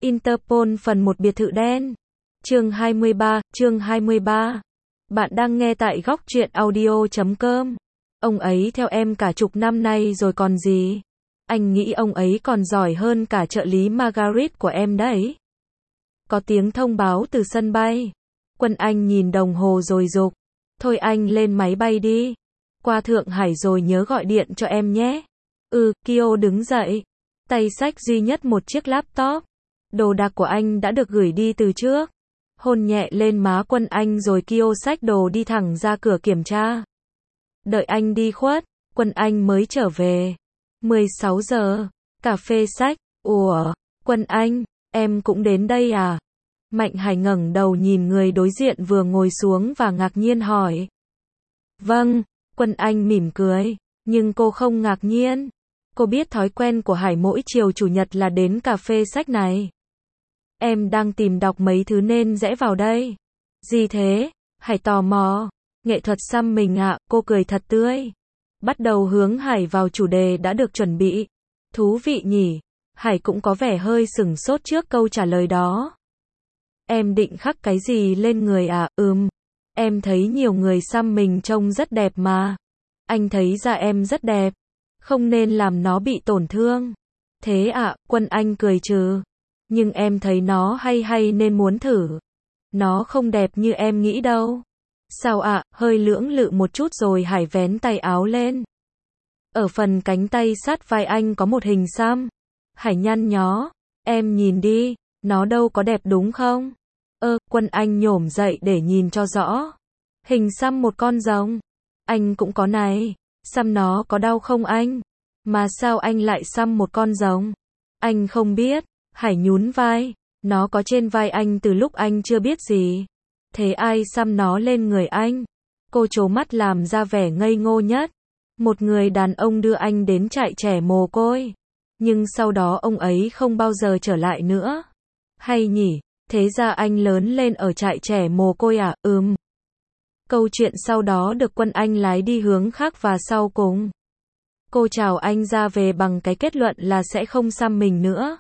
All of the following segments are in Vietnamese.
Interpol phần 1 biệt thự đen. Chương 23. Bạn đang nghe tại góc truyện audio.com. Ông ấy theo em cả chục năm nay rồi còn gì. Anh nghĩ ông ấy còn giỏi hơn cả trợ lý Margaret của em đấy. Có tiếng thông báo từ sân bay. Quân Anh nhìn đồng hồ rồi dục. Thôi anh lên máy bay đi. Qua Thượng Hải rồi nhớ gọi điện cho em nhé. Kyo đứng dậy. Tay xách duy nhất một chiếc laptop. Đồ đạc của anh đã được gửi đi từ trước. Hôn nhẹ lên má Quân Anh rồi Kyo xách đồ đi thẳng ra cửa kiểm tra. Đợi anh đi khuất, Quân Anh mới trở về. 16 giờ, cà phê xách. Ủa, Quân Anh, em cũng đến đây à? Mạnh Hải ngẩng đầu nhìn người đối diện vừa ngồi xuống và ngạc nhiên hỏi. Vâng, Quân Anh mỉm cười, nhưng cô không ngạc nhiên. Cô biết thói quen của Hải mỗi chiều chủ nhật là đến cà phê sách này. Em đang tìm đọc mấy thứ nên rẽ vào đây. Gì thế? Hải tò mò. Nghệ thuật xăm mình ạ, cô cười thật tươi. Bắt đầu hướng Hải vào chủ đề đã được chuẩn bị. Thú vị nhỉ? Hải cũng có vẻ hơi sửng sốt trước câu trả lời đó. Em định khắc cái gì lên người à? Em thấy nhiều người xăm mình trông rất đẹp mà. Anh thấy da em rất đẹp. Không nên làm nó bị tổn thương. Thế ạ, Quân Anh cười trừ. Nhưng em thấy nó hay nên muốn thử. Nó không đẹp như em nghĩ đâu. Sao ạ? Hơi lưỡng lự một chút rồi Hải vén tay áo lên. Ở phần cánh tay sát vai anh có một hình xăm. Hải nhăn nhó. Em nhìn đi, nó đâu có đẹp đúng không? Quân Anh nhổm dậy để nhìn cho rõ. Hình xăm một con rồng. Anh cũng có này. Xăm nó có đau không anh? Mà sao anh lại xăm một con rồng? Anh không biết. Hải nhún vai. Nó có trên vai anh từ lúc anh chưa biết gì. Thế ai xăm nó lên người anh? Cô trố mắt làm ra vẻ ngây ngô nhất. Một người đàn ông đưa anh đến trại trẻ mồ côi. Nhưng sau đó ông ấy không bao giờ trở lại nữa. Hay nhỉ? Thế ra anh lớn lên ở trại trẻ mồ côi à? Câu chuyện sau đó được Quân Anh lái đi hướng khác và sau cùng. Cô chào anh ra về bằng cái kết luận là sẽ không xăm mình nữa.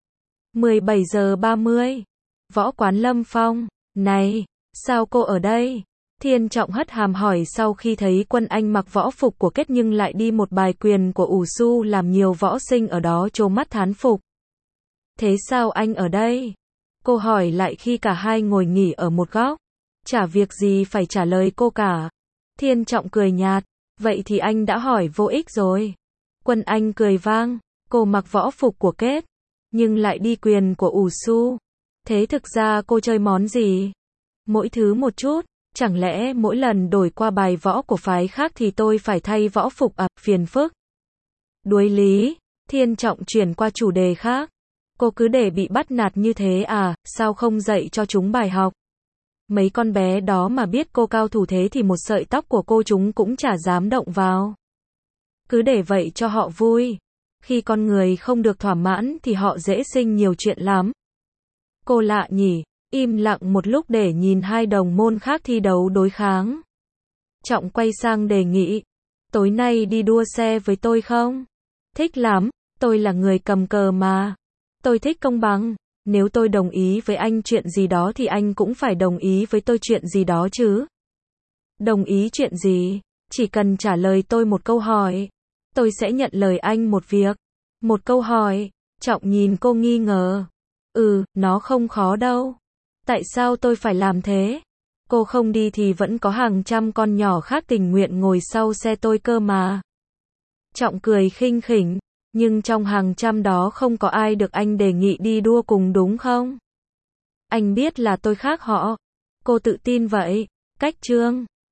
17 giờ 30. Võ quán Lâm Phong. Này, sao cô ở đây? Thiên Trọng hất hàm hỏi sau khi thấy Quân Anh mặc võ phục của Kết nhưng lại đi một bài quyền của ủ su làm nhiều võ sinh ở đó trố mắt thán phục. Thế sao anh ở đây? Cô hỏi lại khi cả hai ngồi nghỉ ở một góc. Chả việc gì phải trả lời cô cả. Thiên Trọng cười nhạt. Vậy thì anh đã hỏi vô ích rồi. Quân Anh cười vang. Cô mặc võ phục của Kết, nhưng lại đi quyền của ủ su. Thế thực ra cô chơi món gì? Mỗi thứ một chút. Chẳng lẽ mỗi lần đổi qua bài võ của phái khác thì tôi phải thay võ phục à? Phiền phức. Đuối lý. Thiên Trọng chuyển qua chủ đề khác. Cô cứ để bị bắt nạt như thế à? Sao không dạy cho chúng bài học? Mấy con bé đó mà biết cô cao thủ thế thì một sợi tóc của cô chúng cũng chả dám động vào. Cứ để vậy cho họ vui. Khi con người không được thỏa mãn thì họ dễ sinh nhiều chuyện lắm. Cô lạ nhỉ? Im lặng một lúc để nhìn hai đồng môn khác thi đấu đối kháng. Trọng quay sang đề nghị. Tối nay đi đua xe với tôi không? Thích lắm, tôi là người cầm cờ mà. Tôi thích công bằng. Nếu tôi đồng ý với anh chuyện gì đó thì anh cũng phải đồng ý với tôi chuyện gì đó chứ. Đồng ý chuyện gì? Chỉ cần trả lời tôi một câu hỏi. Tôi sẽ nhận lời anh một việc. Một câu hỏi. Trọng nhìn cô nghi ngờ. Nó không khó đâu. Tại sao tôi phải làm thế? Cô không đi thì vẫn có hàng trăm con nhỏ khác tình nguyện ngồi sau xe tôi cơ mà. Trọng cười khinh khỉnh. Nhưng trong hàng trăm đó không có ai được anh đề nghị đi đua cùng đúng không? Anh biết là tôi khác họ. Cô tự tin vậy. Cách chương